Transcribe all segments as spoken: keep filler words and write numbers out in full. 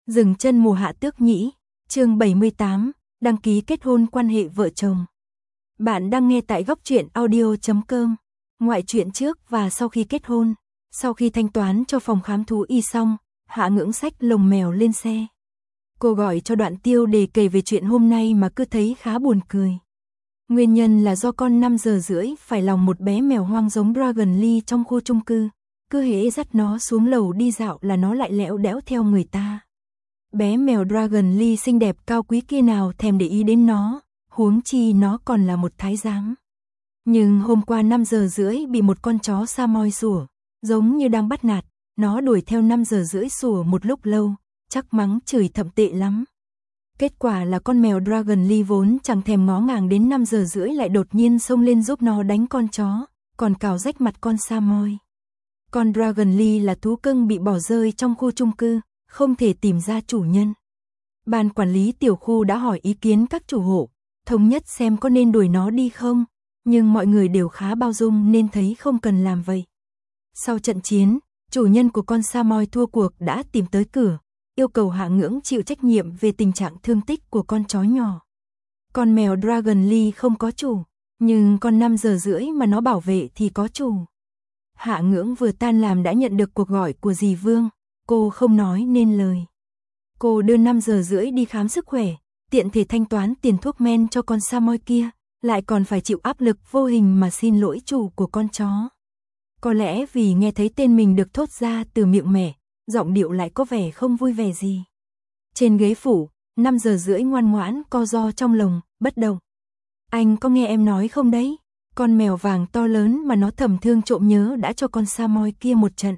Dừng chân mùa hạ tước nhĩ, chương bảy mươi tám, đăng ký kết hôn quan hệ vợ chồng. Bạn đang nghe tại góc truyện audio chấm com. Ngoại truyện trước và sau khi kết hôn, sau khi thanh toán cho phòng khám thú y xong, Hạ Ngưỡng xách lồng mèo lên xe. Cô gọi cho Đoạn Tiêu để kể về chuyện hôm nay mà cứ thấy khá buồn cười. Nguyên nhân là do con năm giờ rưỡi phải lòng một bé mèo hoang giống Dragon Lee trong khu chung cư. Cứ hễ dắt nó xuống lầu đi dạo là nó lại lẽo đẽo theo người ta. Bé mèo Dragon Lee xinh đẹp cao quý kia nào thèm để ý đến nó, huống chi nó còn là một thái giám. Nhưng hôm qua năm giờ rưỡi bị một con chó Samoy sủa, giống như đang bắt nạt, nó đuổi theo năm giờ rưỡi sủa một lúc lâu, chắc mắng chửi thậm tệ lắm. Kết quả là con mèo Dragon Lee vốn chẳng thèm ngó ngàng đến năm giờ rưỡi lại đột nhiên xông lên giúp nó đánh con chó, còn cào rách mặt con Samoy. Con Dragon Lee là thú cưng bị bỏ rơi trong khu chung cư, không thể tìm ra chủ nhân. Ban quản lý tiểu khu đã hỏi ý kiến các chủ hộ, thống nhất xem có nên đuổi nó đi không, nhưng mọi người đều khá bao dung nên thấy không cần làm vậy. Sau trận chiến, chủ nhân của con Samoy thua cuộc đã tìm tới cửa, yêu cầu Hạ Ngưỡng chịu trách nhiệm về tình trạng thương tích của con chó nhỏ. Con mèo Dragon Lee không có chủ, nhưng con năm giờ rưỡi mà nó bảo vệ thì có chủ. Hạ Ngưỡng vừa tan làm đã nhận được cuộc gọi của dì Vương, cô không nói nên lời. Cô đưa năm giờ rưỡi đi khám sức khỏe, tiện thể thanh toán tiền thuốc men cho con Samoy kia, lại còn phải chịu áp lực vô hình mà xin lỗi chủ của con chó. Có lẽ vì nghe thấy tên mình được thốt ra từ miệng mẹ, giọng điệu lại có vẻ không vui vẻ gì. Trên ghế phủ, năm giờ rưỡi ngoan ngoãn co ro trong lồng, bất động. Anh có nghe em nói không đấy? Con mèo vàng to lớn mà nó thầm thương trộm nhớ đã cho con Samoy kia một trận.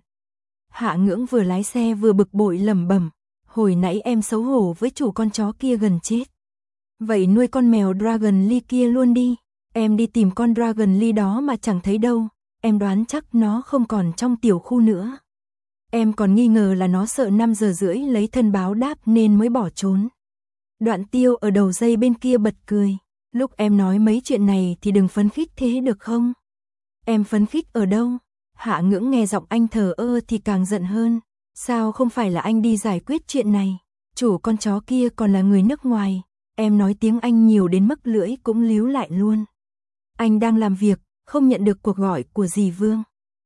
Hạ Ngưỡng vừa lái xe vừa bực bội lẩm bẩm, hồi nãy em xấu hổ với chủ con chó kia gần chết. Vậy nuôi con mèo Dragon Lee kia luôn đi, em đi tìm con Dragon Lee đó mà chẳng thấy đâu, em đoán chắc nó không còn trong tiểu khu nữa. Em còn nghi ngờ là nó sợ năm giờ rưỡi lấy thân báo đáp nên mới bỏ trốn. Đoạn Tiêu ở đầu dây bên kia bật cười, lúc em nói mấy chuyện này thì đừng phấn khích thế được không? Em phấn khích ở đâu? Hạ Ngưỡng nghe giọng anh thờ ơ thì càng giận hơn. Sao không phải là anh đi giải quyết chuyện này? Chủ con chó kia còn là người nước ngoài. Em nói tiếng Anh nhiều đến mức lưỡi cũng líu lại luôn. Anh đang làm việc, không nhận được cuộc gọi của dì Vương.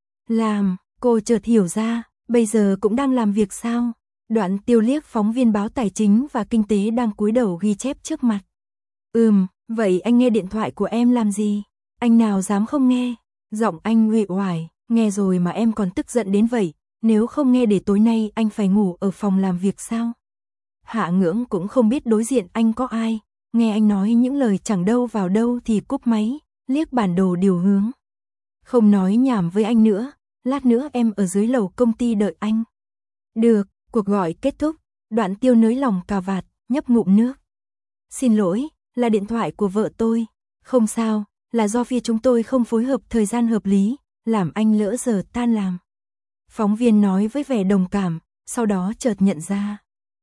Làm, cô chợt hiểu ra, bây giờ cũng đang làm việc sao? Đoạn Tiêu liếc phóng viên báo Tài chính và Kinh tế đang cúi đầu ghi chép trước mặt. Ừm, vậy anh nghe điện thoại của em làm gì? Anh nào dám không nghe? Giọng anh uể oải. Nghe rồi mà em còn tức giận đến vậy, nếu không nghe để tối nay anh phải ngủ ở phòng làm việc sao? Hạ Ngưỡng cũng không biết đối diện anh có ai, nghe anh nói những lời chẳng đâu vào đâu thì cúp máy, liếc bản đồ điều hướng. Không nói nhảm với anh nữa, lát nữa em ở dưới lầu công ty đợi anh. Được, cuộc gọi kết thúc, Đoạn Tiêu nới lòng cà vạt, nhấp ngụm nước. Xin lỗi, là điện thoại của vợ tôi. Không sao, là do phía chúng tôi không phối hợp thời gian hợp lý, làm anh lỡ giờ tan làm. Phóng viên nói với vẻ đồng cảm, sau đó chợt nhận ra.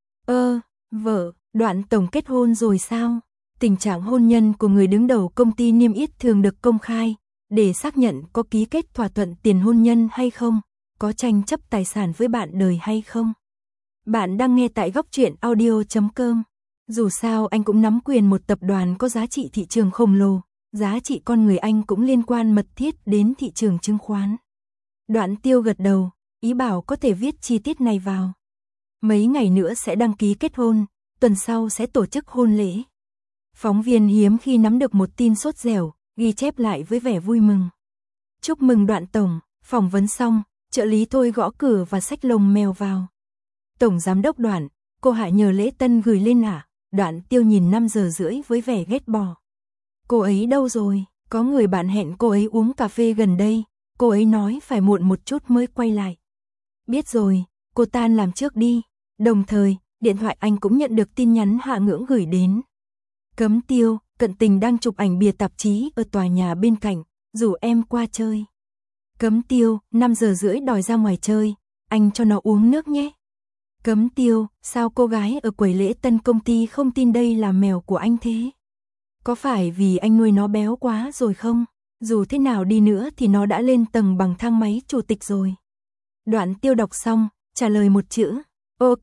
Ơ, vợ, Đoạn tổng kết hôn rồi sao? Tình trạng hôn nhân của người đứng đầu công ty niêm yết thường được công khai, để xác nhận có ký kết thỏa thuận tiền hôn nhân hay không, có tranh chấp tài sản với bạn đời hay không. Bạn đang nghe tại góc truyện audio chấm com. Dù sao anh cũng nắm quyền một tập đoàn có giá trị thị trường khổng lồ. Giá trị con người anh cũng liên quan mật thiết đến thị trường chứng khoán. Đoạn Tiêu gật đầu, ý bảo có thể viết chi tiết này vào. Mấy ngày nữa sẽ đăng ký kết hôn, tuần sau sẽ tổ chức hôn lễ. Phóng viên hiếm khi nắm được một tin sốt dẻo, ghi chép lại với vẻ vui mừng. Chúc mừng Đoạn tổng, phỏng vấn xong, trợ lý Thôi gõ cửa và xách lồng mèo vào. Tổng giám đốc Đoạn, cô Hạ nhờ lễ tân gửi lên à? Đoạn Tiêu nhìn năm giờ rưỡi với vẻ ghét bỏ. Cô ấy đâu rồi? Có người bạn hẹn cô ấy uống cà phê gần đây, cô ấy nói phải muộn một chút mới quay lại. Biết rồi, cô tan làm trước đi. Đồng thời, điện thoại anh cũng nhận được tin nhắn Hạ Ngưỡng gửi đến. Cấm Tiêu, Cận Tình đang chụp ảnh bìa tạp chí ở tòa nhà bên cạnh, rủ em qua chơi. Cấm Tiêu, năm giờ rưỡi đòi ra ngoài chơi, anh cho nó uống nước nhé. Cấm Tiêu, sao cô gái ở quầy lễ tân công ty không tin đây là mèo của anh thế? Có phải vì anh nuôi nó béo quá rồi không? Dù thế nào đi nữa thì nó đã lên tầng bằng thang máy chủ tịch rồi. Đoạn Tiêu đọc xong, trả lời một chữ, ok,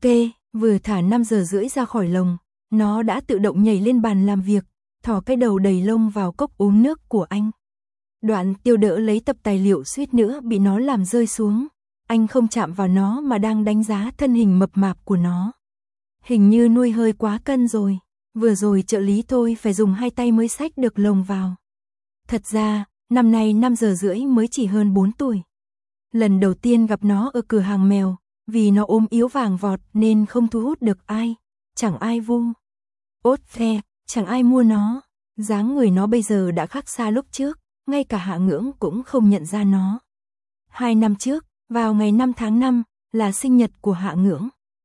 Vừa thả năm giờ rưỡi ra khỏi lồng, nó đã tự động nhảy lên bàn làm việc, thò cái đầu đầy lông vào cốc uống nước của anh. Đoạn Tiêu đỡ lấy tập tài liệu suýt nữa bị nó làm rơi xuống. Anh không chạm vào nó mà đang đánh giá thân hình mập mạp của nó. Hình như nuôi hơi quá cân rồi. Vừa rồi trợ lý tôi phải dùng hai tay mới xách được lồng vào. Thật ra, năm nay năm giờ rưỡi mới chỉ hơn bốn tuổi. Lần đầu tiên gặp nó ở cửa hàng mèo, vì nó ốm yếu vàng vọt nên không thu hút được ai. Chẳng ai vu. Ốt the, chẳng ai mua nó. Dáng người nó bây giờ đã khác xa lúc trước, ngay cả Hạ Ngưỡng cũng không nhận ra nó. Hai năm trước, vào ngày năm tháng năm, là sinh nhật của Hạ Ngưỡng.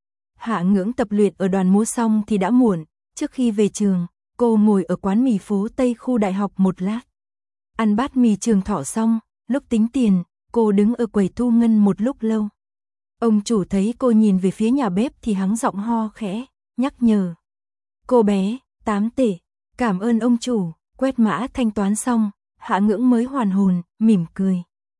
Hạ Ngưỡng tập luyện ở đoàn múa xong thì đã muộn, trước khi về trường, cô ngồi ở quán mì phố Tây khu đại học một lát. Ăn bát mì Trường Thọ xong, lúc tính tiền, cô đứng ở quầy thu ngân một lúc lâu. Ông chủ thấy cô nhìn về phía nhà bếp thì hắng giọng ho khẽ, nhắc nhở. Cô bé, tám tệ, cảm ơn ông chủ, quét mã thanh toán xong, Hạ Ngưỡng mới hoàn hồn, mỉm cười.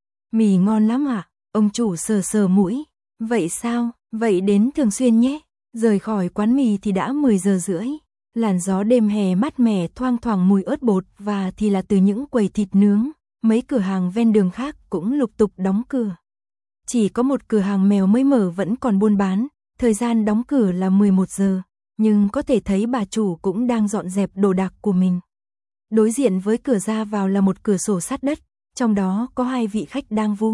Mì ngon lắm à? Ông chủ sờ sờ mũi. Vậy sao? Vậy đến thường xuyên nhé. Rời khỏi quán mì thì đã mười giờ rưỡi. Làn gió đêm hè mát mẻ thoang thoảng mùi ớt bột và thì là từ những quầy thịt nướng. Mấy cửa hàng ven đường khác cũng lục tục đóng cửa. Chỉ có một cửa hàng mèo mới mở vẫn còn buôn bán. Thời gian đóng cửa là mười một giờ. Nhưng có thể thấy bà chủ cũng đang dọn dẹp đồ đạc của mình. Đối diện với cửa ra vào là một cửa sổ sát đất. Trong đó có hai vị khách đang vu.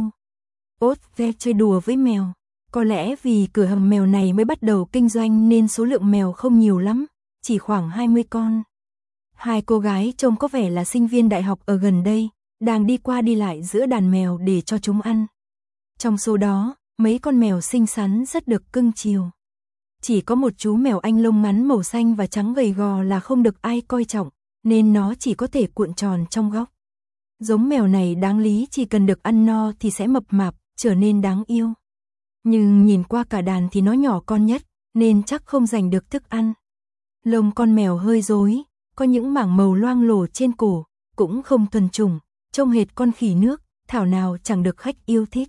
Ốt ve chơi đùa với mèo. Có lẽ vì cửa hàng mèo này mới bắt đầu kinh doanh nên số lượng mèo không nhiều lắm, chỉ khoảng hai mươi con. Hai cô gái trông có vẻ là sinh viên đại học ở gần đây, đang đi qua đi lại giữa đàn mèo để cho chúng ăn. Trong số đó, mấy con mèo xinh xắn rất được cưng chiều. Chỉ có một chú mèo Anh lông ngắn màu xanh và trắng gầy gò là không được ai coi trọng, nên nó chỉ có thể cuộn tròn trong góc. Giống mèo này đáng lý chỉ cần được ăn no thì sẽ mập mạp, trở nên đáng yêu. Nhưng nhìn qua cả đàn thì nó nhỏ con nhất, nên chắc không giành được thức ăn. Lông con mèo hơi rối, có những mảng màu loang lổ trên cổ, cũng không thuần chủng, trông hệt con khỉ nước, thảo nào chẳng được khách yêu thích.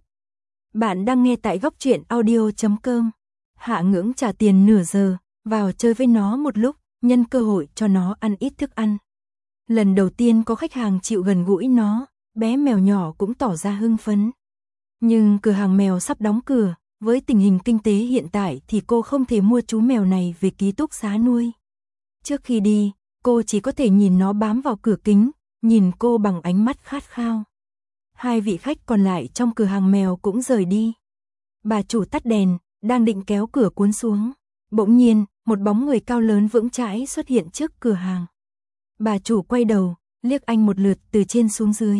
Bạn đang nghe tại góc truyện audio chấm com. Hạ Ngưỡng trả tiền nửa giờ, vào chơi với nó một lúc, nhân cơ hội cho nó ăn ít thức ăn. Lần đầu tiên có khách hàng chịu gần gũi nó, bé mèo nhỏ cũng tỏ ra hưng phấn. Nhưng cửa hàng mèo sắp đóng cửa, với tình hình kinh tế hiện tại thì cô không thể mua chú mèo này về ký túc xá nuôi. Trước khi đi, cô chỉ có thể nhìn nó bám vào cửa kính, nhìn cô bằng ánh mắt khát khao. Hai vị khách còn lại trong cửa hàng mèo cũng rời đi. Bà chủ tắt đèn, đang định kéo cửa cuốn xuống. Bỗng nhiên, một bóng người cao lớn vững chãi xuất hiện trước cửa hàng. Bà chủ quay đầu, liếc anh một lượt từ trên xuống dưới.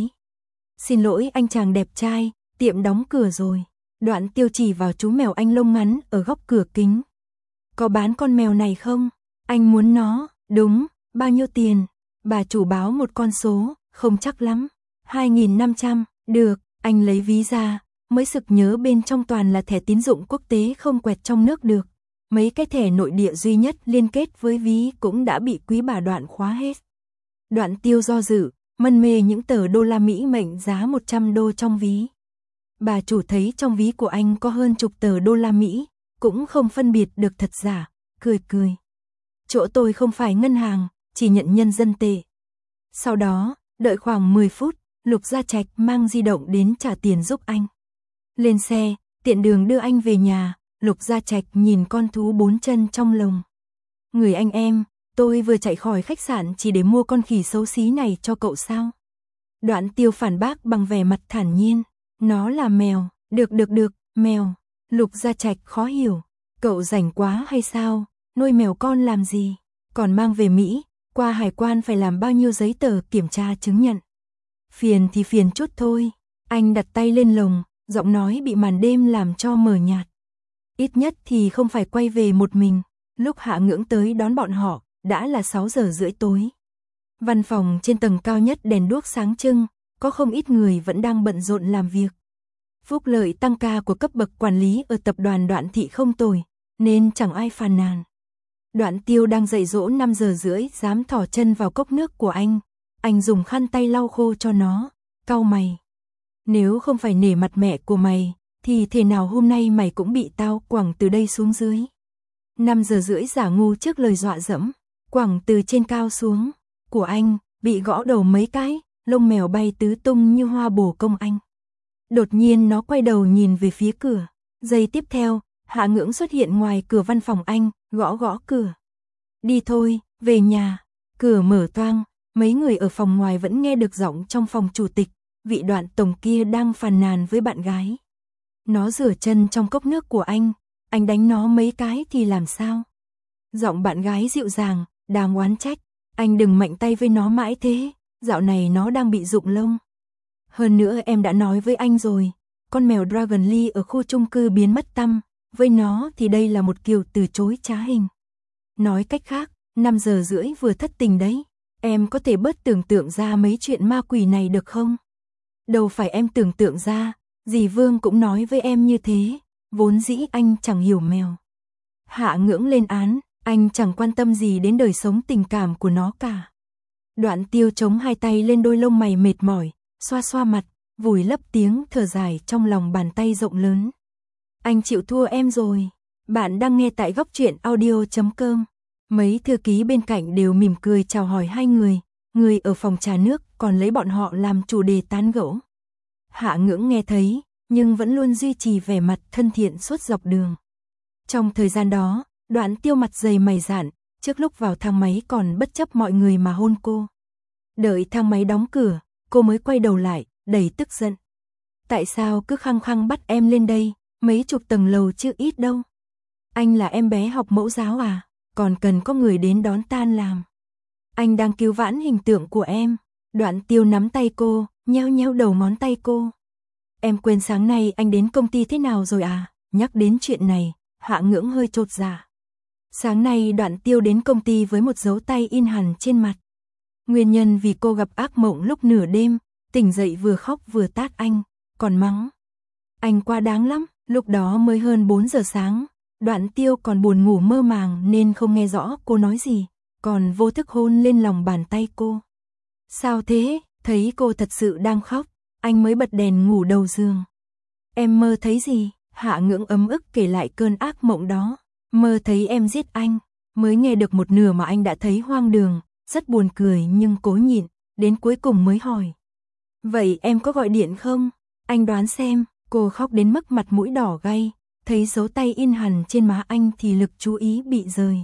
Xin lỗi anh chàng đẹp trai, tiệm đóng cửa rồi. Đoạn Tiêu chỉ vào chú mèo Anh lông ngắn ở góc cửa kính. Có bán con mèo này không? Anh muốn nó. Đúng, bao nhiêu tiền? Bà chủ báo một con số, không chắc lắm. hai nghìn năm trăm, được, anh lấy ví ra, mới sực nhớ bên trong toàn là thẻ tín dụng quốc tế không quẹt trong nước được. Mấy cái thẻ nội địa duy nhất liên kết với ví cũng đã bị quý bà Đoạn khóa hết. Đoạn Tiêu do dự, mân mê những tờ đô la Mỹ mệnh giá một trăm đô trong ví. Bà chủ thấy trong ví của anh có hơn chục tờ đô la Mỹ, cũng không phân biệt được thật giả, cười cười. Chỗ tôi không phải ngân hàng, chỉ nhận nhân dân tệ. Sau đó, đợi khoảng mười phút, Lục Gia Trạch mang di động đến trả tiền giúp anh. Lên xe, tiện đường đưa anh về nhà, Lục Gia Trạch nhìn con thú bốn chân trong lồng. Người anh em, tôi vừa chạy khỏi khách sạn chỉ để mua con khỉ xấu xí này cho cậu sao? Đoạn Tiêu phản bác bằng vẻ mặt thản nhiên. Nó là mèo, được được được, mèo. Lục Gia Trạch khó hiểu. Cậu rảnh quá hay sao? Nuôi mèo con làm gì? Còn mang về Mỹ, qua hải quan phải làm bao nhiêu giấy tờ kiểm tra chứng nhận. Phiền thì phiền chút thôi. Anh đặt tay lên lồng, giọng nói bị màn đêm làm cho mờ nhạt. Ít nhất thì không phải quay về một mình. Lúc Hạ Ngưỡng tới đón bọn họ, đã là sáu giờ rưỡi tối. Văn phòng trên tầng cao nhất đèn đuốc sáng trưng, có không ít người vẫn đang bận rộn làm việc. Phúc lợi tăng ca của cấp bậc quản lý ở tập đoàn Đoạn Thị không tồi, nên chẳng ai phàn nàn. Đoạn Tiêu đang dạy dỗ năm giờ rưỡi dám thỏ chân vào cốc nước của anh. Anh dùng khăn tay lau khô cho nó, cau mày. Nếu không phải nể mặt mẹ của mày, thì thế nào hôm nay mày cũng bị tao quẳng từ đây xuống dưới. năm giờ rưỡi giả ngu trước lời dọa dẫm, quẳng từ trên cao xuống, của anh, bị gõ đầu mấy cái, lông mèo bay tứ tung như hoa bồ công anh. Đột nhiên nó quay đầu nhìn về phía cửa, giây tiếp theo, Hạ Ngưỡng xuất hiện ngoài cửa văn phòng anh, gõ gõ cửa. Đi thôi, về nhà, cửa mở toang, mấy người ở phòng ngoài vẫn nghe được giọng trong phòng chủ tịch, vị Đoạn tổng kia đang phàn nàn với bạn gái. Nó rửa chân trong cốc nước của anh, anh đánh nó mấy cái thì làm sao? Giọng bạn gái dịu dàng, đang oán trách, anh đừng mạnh tay với nó mãi thế, dạo này nó đang bị rụng lông. Hơn nữa em đã nói với anh rồi, con mèo Dragon Lee ở khu chung cư biến mất tăm, với nó thì đây là một kiểu từ chối trá hình. Nói cách khác, năm giờ rưỡi vừa thất tình đấy, em có thể bớt tưởng tượng ra mấy chuyện ma quỷ này được không? Đâu phải em tưởng tượng ra, dì Vương cũng nói với em như thế, vốn dĩ anh chẳng hiểu mèo. Hạ Ngưỡng lên án, anh chẳng quan tâm gì đến đời sống tình cảm của nó cả. Đoạn Tiêu chống hai tay lên đôi lông mày mệt mỏi, xoa xoa mặt, vùi lấp tiếng thở dài trong lòng bàn tay rộng lớn. Anh chịu thua em rồi. Bạn đang nghe tại góc truyện audio chấm com. Mấy thư ký bên cạnh đều mỉm cười chào hỏi hai người, người ở phòng trà nước còn lấy bọn họ làm chủ đề tán gẫu. Hạ Ngưỡng nghe thấy, nhưng vẫn luôn duy trì vẻ mặt thân thiện suốt dọc đường. Trong thời gian đó, Đoạn Tiêu mặt dày mày dạn, trước lúc vào thang máy còn bất chấp mọi người mà hôn cô. Đợi thang máy đóng cửa, cô mới quay đầu lại, đầy tức giận. Tại sao cứ khăng khăng bắt em lên đây, mấy chục tầng lầu chứ ít đâu. Anh là em bé học mẫu giáo à, còn cần có người đến đón tan làm. Anh đang cứu vãn hình tượng của em. Đoạn Tiêu nắm tay cô, nheo nheo đầu ngón tay cô. Em quên sáng nay anh đến công ty thế nào rồi à? Nhắc đến chuyện này, Hạ Ngưỡng hơi chột dạ. Sáng nay Đoạn Tiêu đến công ty với một dấu tay in hẳn trên mặt. Nguyên nhân vì cô gặp ác mộng lúc nửa đêm, tỉnh dậy vừa khóc vừa tát anh, còn mắng. Anh quá đáng lắm, lúc đó mới hơn bốn giờ sáng, Đoạn Tiêu còn buồn ngủ mơ màng nên không nghe rõ cô nói gì, còn vô thức hôn lên lòng bàn tay cô. Sao thế? Thấy cô thật sự đang khóc, anh mới bật đèn ngủ đầu giường. Em mơ thấy gì? Hạ Ngưỡng ấm ức kể lại cơn ác mộng đó. Mơ thấy em giết anh, mới nghe được một nửa mà anh đã thấy hoang đường, rất buồn cười nhưng cố nhịn, đến cuối cùng mới hỏi. Vậy em có gọi điện không? Anh đoán xem. Cô khóc đến mức mặt mũi đỏ gay, thấy dấu tay in hẳn trên má anh thì lực chú ý bị rời.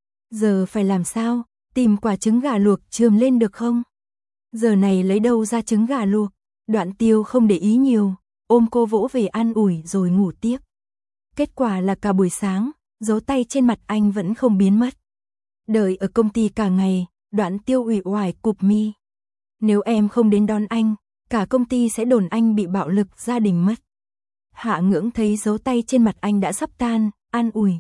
Giờ phải làm sao? Tìm quả trứng gà luộc chườm lên được không? Giờ này lấy đâu ra trứng gà luộc? Đoạn Tiêu không để ý nhiều, ôm cô vỗ về an ủi rồi ngủ tiếp. Kết quả là cả buổi sáng, dấu tay trên mặt anh vẫn không biến mất. Đợi ở công ty cả ngày, Đoạn Tiêu uể oải cụp mi. Nếu em không đến đón anh, cả công ty sẽ đồn anh bị bạo lực gia đình mất. Hạ Ngưỡng thấy dấu tay trên mặt anh đã sắp tan, an ủi.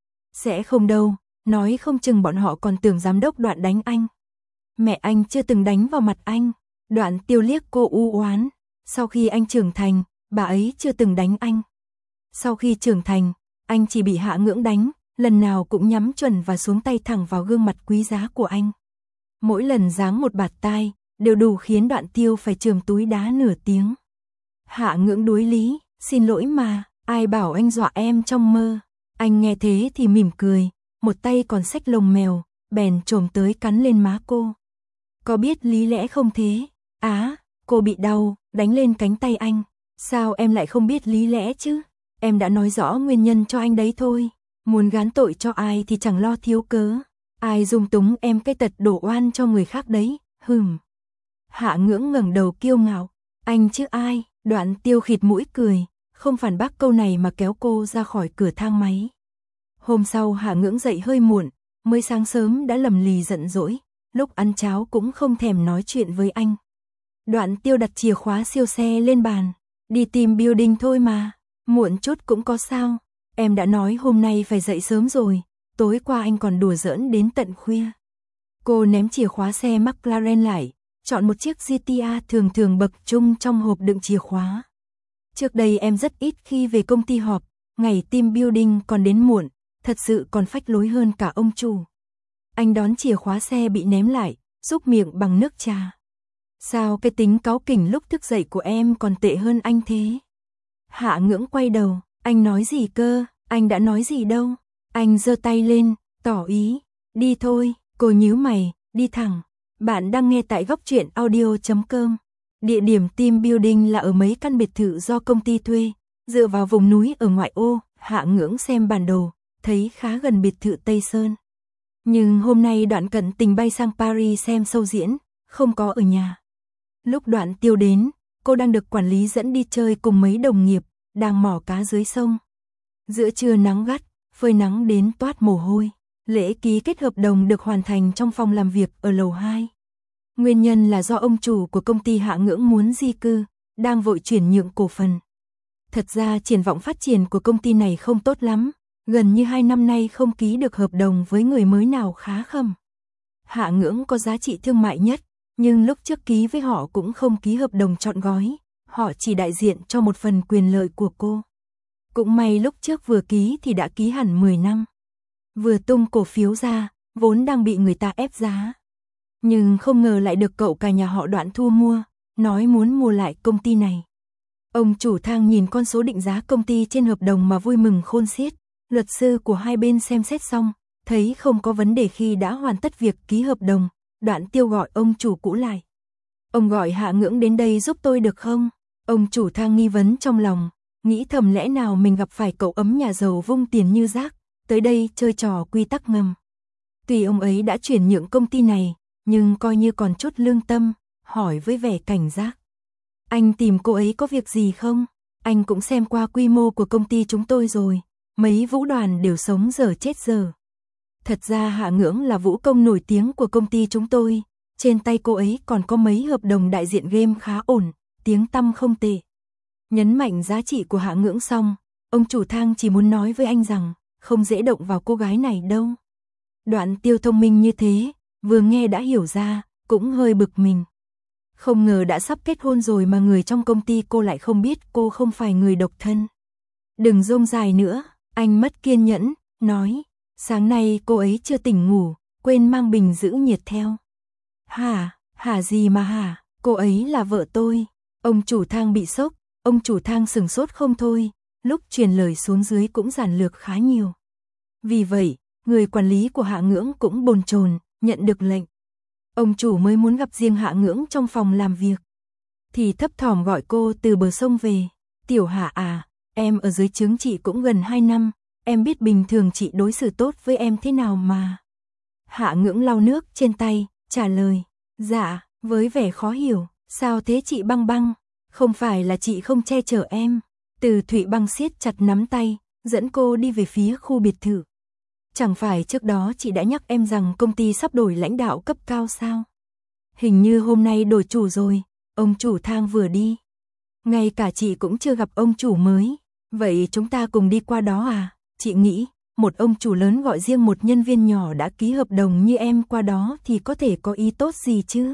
Sẽ không đâu, nói không chừng bọn họ còn tưởng giám đốc Đoạn đánh anh. Mẹ anh chưa từng đánh vào mặt anh. Đoạn Tiêu liếc cô u oán. Sau khi anh trưởng thành, bà ấy chưa từng đánh anh. Sau khi trưởng thành, anh chỉ bị Hạ Ngưỡng đánh, lần nào cũng nhắm chuẩn và xuống tay thẳng vào gương mặt quý giá của anh. Mỗi lần giáng một bạt tai, đều đủ khiến Đoạn Tiêu phải chườm túi đá nửa tiếng. Hạ Ngưỡng đối lý, xin lỗi mà, ai bảo anh dọa em trong mơ. Anh nghe thế thì mỉm cười, một tay còn xách lồng mèo, bèn chồm tới cắn lên má cô. Có biết lý lẽ không thế? Á, cô bị đau, đánh lên cánh tay anh. Sao em lại không biết lý lẽ chứ? Em đã nói rõ nguyên nhân cho anh đấy thôi. Muốn gán tội cho ai thì chẳng lo thiếu cớ. Ai dung túng em cái tật đổ oan cho người khác đấy, hừm. Hạ Ngưỡng ngẩng đầu kiêu ngạo. Anh chứ ai? Đoạn Tiêu khịt mũi cười, không phản bác câu này mà kéo cô ra khỏi cửa thang máy. Hôm sau Hạ Ngưỡng dậy hơi muộn, mới sáng sớm đã lầm lì giận dỗi, lúc ăn cháo cũng không thèm nói chuyện với anh. Đoạn Tiêu đặt chìa khóa siêu xe lên bàn, đi tìm building thôi mà, muộn chút cũng có sao, em đã nói hôm nay phải dậy sớm rồi, tối qua anh còn đùa giỡn đến tận khuya. Cô ném chìa khóa xe McLaren lại, chọn một chiếc giê tê a thường thường bậc trung trong hộp đựng chìa khóa. Trước đây em rất ít khi về công ty họp, ngày team building còn đến muộn, thật sự còn phách lối hơn cả ông chủ. Anh đón chìa khóa xe bị ném lại, xúc miệng bằng nước trà. Sao cái tính cáu kỉnh lúc thức dậy của em còn tệ hơn anh thế? Hạ Ngưỡng quay đầu, anh nói gì cơ, anh đã nói gì đâu. Anh giơ tay lên, tỏ ý, đi thôi. Cô nhíu mày, đi thẳng. Bạn đang nghe tại góc truyện audio chấm com. Địa điểm team building là ở mấy căn biệt thự do công ty thuê, dựa vào vùng núi ở ngoại ô. Hạ Ngưỡng xem bản đồ, thấy khá gần biệt thự Tây Sơn. Nhưng hôm nay Đoạn Cận Tình bay sang Paris xem show diễn, không có ở nhà. Lúc Đoạn Tiêu đến, cô đang được quản lý dẫn đi chơi cùng mấy đồng nghiệp, đang mò cá dưới sông. Giữa trưa nắng gắt, phơi nắng đến toát mồ hôi. Lễ ký kết hợp đồng được hoàn thành trong phòng làm việc ở lầu hai. Nguyên nhân là do ông chủ của công ty Hạ Ngưỡng muốn di cư, đang vội chuyển nhượng cổ phần. Thật ra triển vọng phát triển của công ty này không tốt lắm, gần như hai năm nay không ký được hợp đồng với người mới nào khá khẩm. Hạ Ngưỡng có giá trị thương mại nhất, nhưng lúc trước ký với họ cũng không ký hợp đồng trọn gói, họ chỉ đại diện cho một phần quyền lợi của cô. Cũng may lúc trước vừa ký thì đã ký hẳn mười năm. Vừa tung cổ phiếu ra, vốn đang bị người ta ép giá. Nhưng không ngờ lại được cậu cả nhà họ Đoạn thu mua, nói muốn mua lại công ty này. Ông chủ Thang nhìn con số định giá công ty trên hợp đồng mà vui mừng khôn xiết. Luật sư của hai bên xem xét xong, thấy không có vấn đề khi đã hoàn tất việc ký hợp đồng. Đoạn Tiêu gọi ông chủ cũ lại. Ông gọi Hạ Ngưỡng đến đây giúp tôi được không? Ông chủ Thang nghi vấn trong lòng, nghĩ thầm lẽ nào mình gặp phải cậu ấm nhà giàu vung tiền như rác, tới đây chơi trò quy tắc ngầm. Tuy ông ấy đã chuyển nhượng công ty này, nhưng coi như còn chút lương tâm, hỏi với vẻ cảnh giác. Anh tìm cô ấy có việc gì không? Anh cũng xem qua quy mô của công ty chúng tôi rồi, mấy vũ đoàn đều sống dở chết dở. Thật ra Hạ Ngưỡng là vũ công nổi tiếng của công ty chúng tôi, trên tay cô ấy còn có mấy hợp đồng đại diện game khá ổn, tiếng tăm không tệ. Nhấn mạnh giá trị của Hạ Ngưỡng xong, ông chủ Thang chỉ muốn nói với anh rằng, không dễ động vào cô gái này đâu. Đoạn Tiêu thông minh như thế, vừa nghe đã hiểu ra, cũng hơi bực mình. Không ngờ đã sắp kết hôn rồi mà người trong công ty cô lại không biết cô không phải người độc thân. Đừng rông dài nữa, anh mất kiên nhẫn, nói, sáng nay cô ấy chưa tỉnh ngủ, quên mang bình giữ nhiệt theo. Hả, hả gì mà hả, cô ấy là vợ tôi. Ông chủ Thang bị sốc, ông chủ Thang sừng sốt không thôi, lúc truyền lời xuống dưới cũng giản lược khá nhiều. Vì vậy, người quản lý của Hạ Ngưỡng cũng bồn chồn, nhận được lệnh. Ông chủ mới muốn gặp riêng Hạ Ngưỡng trong phòng làm việc. Thì thấp thỏm gọi cô từ bờ sông về. Tiểu Hạ à, em ở dưới trướng chị cũng gần hai năm, em biết bình thường chị đối xử tốt với em thế nào mà. Hạ Ngưỡng lau nước trên tay, trả lời, dạ, với vẻ khó hiểu, sao thế chị Băng Băng, không phải là chị không che chở em. Từ Thụy Băng siết chặt nắm tay, dẫn cô đi về phía khu biệt thự. Chẳng phải trước đó chị đã nhắc em rằng công ty sắp đổi lãnh đạo cấp cao sao? Hình như hôm nay đổi chủ rồi, ông chủ Thang vừa đi. Ngay cả chị cũng chưa gặp ông chủ mới, vậy chúng ta cùng đi qua đó à? Chị nghĩ, một ông chủ lớn gọi riêng một nhân viên nhỏ đã ký hợp đồng như em qua đó thì có thể có ý tốt gì chứ?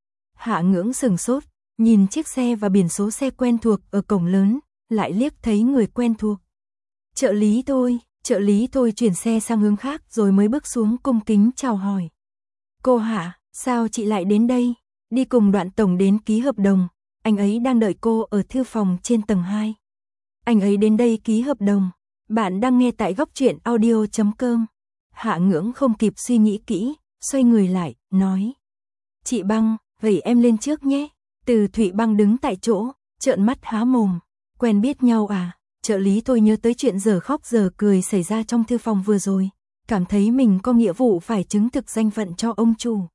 Hạ Ngưỡng sừng sốt, nhìn chiếc xe và biển số xe quen thuộc ở cổng lớn, lại liếc thấy người quen thuộc. Trợ lý thôi. Trợ lý thôi chuyển xe sang hướng khác rồi mới bước xuống cung kính chào hỏi. Cô Hạ, sao chị lại đến đây? Đi cùng Đoạn tổng đến ký hợp đồng, anh ấy đang đợi cô ở thư phòng trên tầng hai. Anh ấy đến đây ký hợp đồng. Bạn đang nghe tại góc truyện audio chấm com. Hạ Ngưỡng không kịp suy nghĩ kỹ, xoay người lại, nói. Chị Băng, vậy em lên trước nhé. Từ Thụy Băng đứng tại chỗ, trợn mắt há mồm. Quen biết nhau à? Trợ lý thôi nhớ tới chuyện giờ khóc giờ cười xảy ra trong thư phòng vừa rồi, cảm thấy mình có nghĩa vụ phải chứng thực danh phận cho ông chủ.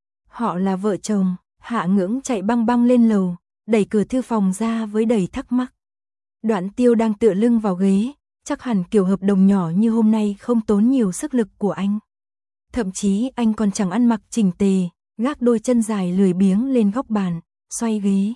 Họ là vợ chồng. Hạ Ngưỡng chạy băng băng lên lầu, đẩy cửa thư phòng ra với đầy thắc mắc. Đoạn Tiêu đang tựa lưng vào ghế, chắc hẳn kiểu hợp đồng nhỏ như hôm nay không tốn nhiều sức lực của anh. Thậm chí anh còn chẳng ăn mặc chỉnh tề, gác đôi chân dài lười biếng lên góc bàn, xoay ghế.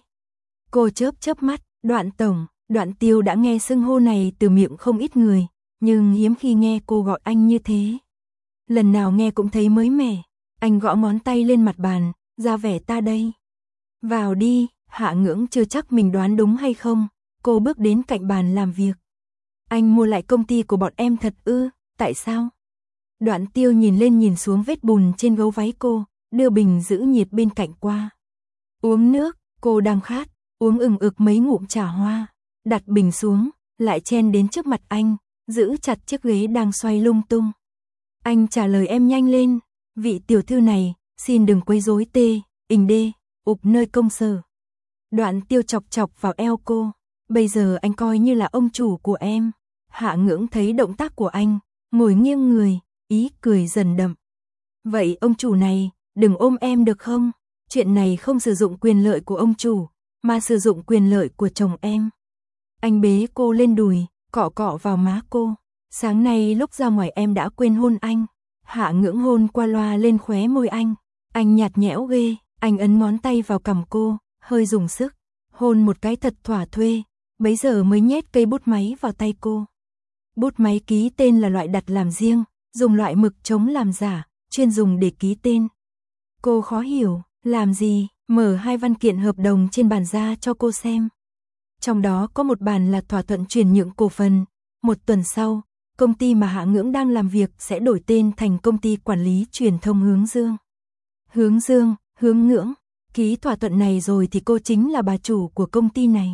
Cô chớp chớp mắt, Đoạn tổng. Đoạn Tiêu đã nghe xưng hô này từ miệng không ít người, nhưng hiếm khi nghe cô gọi anh như thế. Lần nào nghe cũng thấy mới mẻ. Anh gõ ngón tay lên mặt bàn, ra vẻ ta đây. Vào đi. Hạ Ngưỡng chưa chắc mình đoán đúng hay không, cô bước đến cạnh bàn làm việc. Anh mua lại công ty của bọn em thật ư, tại sao? Đoạn Tiêu nhìn lên nhìn xuống vết bùn trên gấu váy cô, đưa bình giữ nhiệt bên cạnh qua. Uống nước, cô đang khát, uống ừng ực mấy ngụm trà hoa. Đặt bình xuống, lại chen đến trước mặt anh, giữ chặt chiếc ghế đang xoay lung tung. Anh trả lời em nhanh lên, vị tiểu thư này, xin đừng quấy rối tê, ình đê, ụp nơi công sở. Đoạn Tiêu chọc chọc vào eo cô, bây giờ anh coi như là ông chủ của em. Hạ Ngưỡng thấy động tác của anh, ngồi nghiêng người, ý cười dần đậm. Vậy ông chủ này, đừng ôm em được không? Chuyện này không sử dụng quyền lợi của ông chủ, mà sử dụng quyền lợi của chồng em. Anh bế cô lên đùi, cọ cọ vào má cô. Sáng nay lúc ra ngoài em đã quên hôn anh. Hạ Ngưỡng hôn qua loa lên khóe môi anh. Anh nhạt nhẽo ghê, anh ấn ngón tay vào cằm cô, hơi dùng sức, hôn một cái thật thỏa thuê, bấy giờ mới nhét cây bút máy vào tay cô. Bút máy ký tên là loại đặt làm riêng, dùng loại mực chống làm giả, chuyên dùng để ký tên. Cô khó hiểu, làm gì, mở hai văn kiện hợp đồng trên bàn ra cho cô xem. Trong đó có một bản là thỏa thuận chuyển nhượng cổ phần, một tuần sau, công ty mà Hạ Ngưỡng đang làm việc sẽ đổi tên thành công ty quản lý truyền thông Hướng Dương. Hướng Dương, Hướng Ngưỡng, ký thỏa thuận này rồi thì cô chính là bà chủ của công ty này.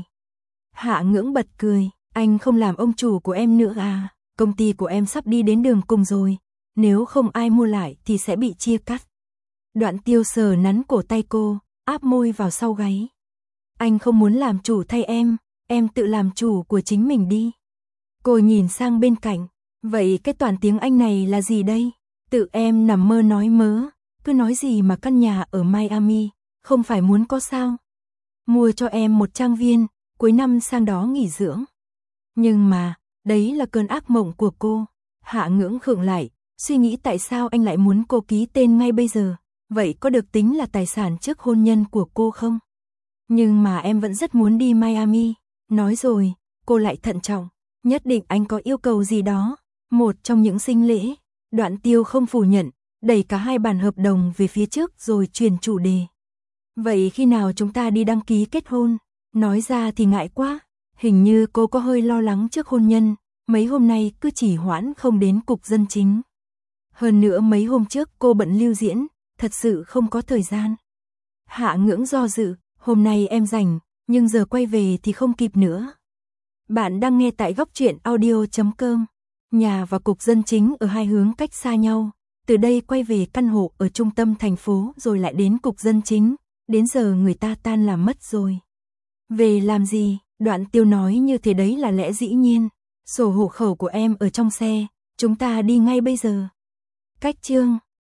Hạ Ngưỡng bật cười, anh không làm ông chủ của em nữa à, công ty của em sắp đi đến đường cùng rồi, nếu không ai mua lại thì sẽ bị chia cắt. Đoạn Tiêu sờ nắn cổ tay cô, áp môi vào sau gáy. Anh không muốn làm chủ thay em, em tự làm chủ của chính mình đi. Cô nhìn sang bên cạnh, vậy cái toàn tiếng Anh này là gì đây? Tự em nằm mơ nói mớ, cứ nói gì mà căn nhà ở Miami, không phải muốn có sao? Mua cho em một trang viên, cuối năm sang đó nghỉ dưỡng. Nhưng mà, đấy là cơn ác mộng của cô. Hạ Ngưỡng khựng lại, suy nghĩ tại sao anh lại muốn cô ký tên ngay bây giờ, vậy có được tính là tài sản trước hôn nhân của cô không? Nhưng mà em vẫn rất muốn đi Miami, nói rồi, cô lại thận trọng, nhất định anh có yêu cầu gì đó, một trong những sinh lễ. Đoạn Tiêu không phủ nhận, đẩy cả hai bản hợp đồng về phía trước rồi chuyển chủ đề. Vậy khi nào chúng ta đi đăng ký kết hôn? Nói ra thì ngại quá, hình như cô có hơi lo lắng trước hôn nhân, mấy hôm nay cứ chỉ hoãn không đến cục dân chính. Hơn nữa mấy hôm trước cô bận lưu diễn, thật sự không có thời gian. Hạ Ngưỡng do dự, hôm nay em rảnh, nhưng giờ quay về thì không kịp nữa. Bạn đang nghe tại góc truyện audio chấm com. Nhà và cục dân chính ở hai hướng cách xa nhau, từ đây quay về căn hộ ở trung tâm thành phố rồi lại đến cục dân chính, đến giờ người ta tan làm mất rồi. Về làm gì? Đoạn Tiêu nói như thế đấy là lẽ dĩ nhiên. Sổ hộ khẩu của em ở trong xe, chúng ta đi ngay bây giờ. Cách chương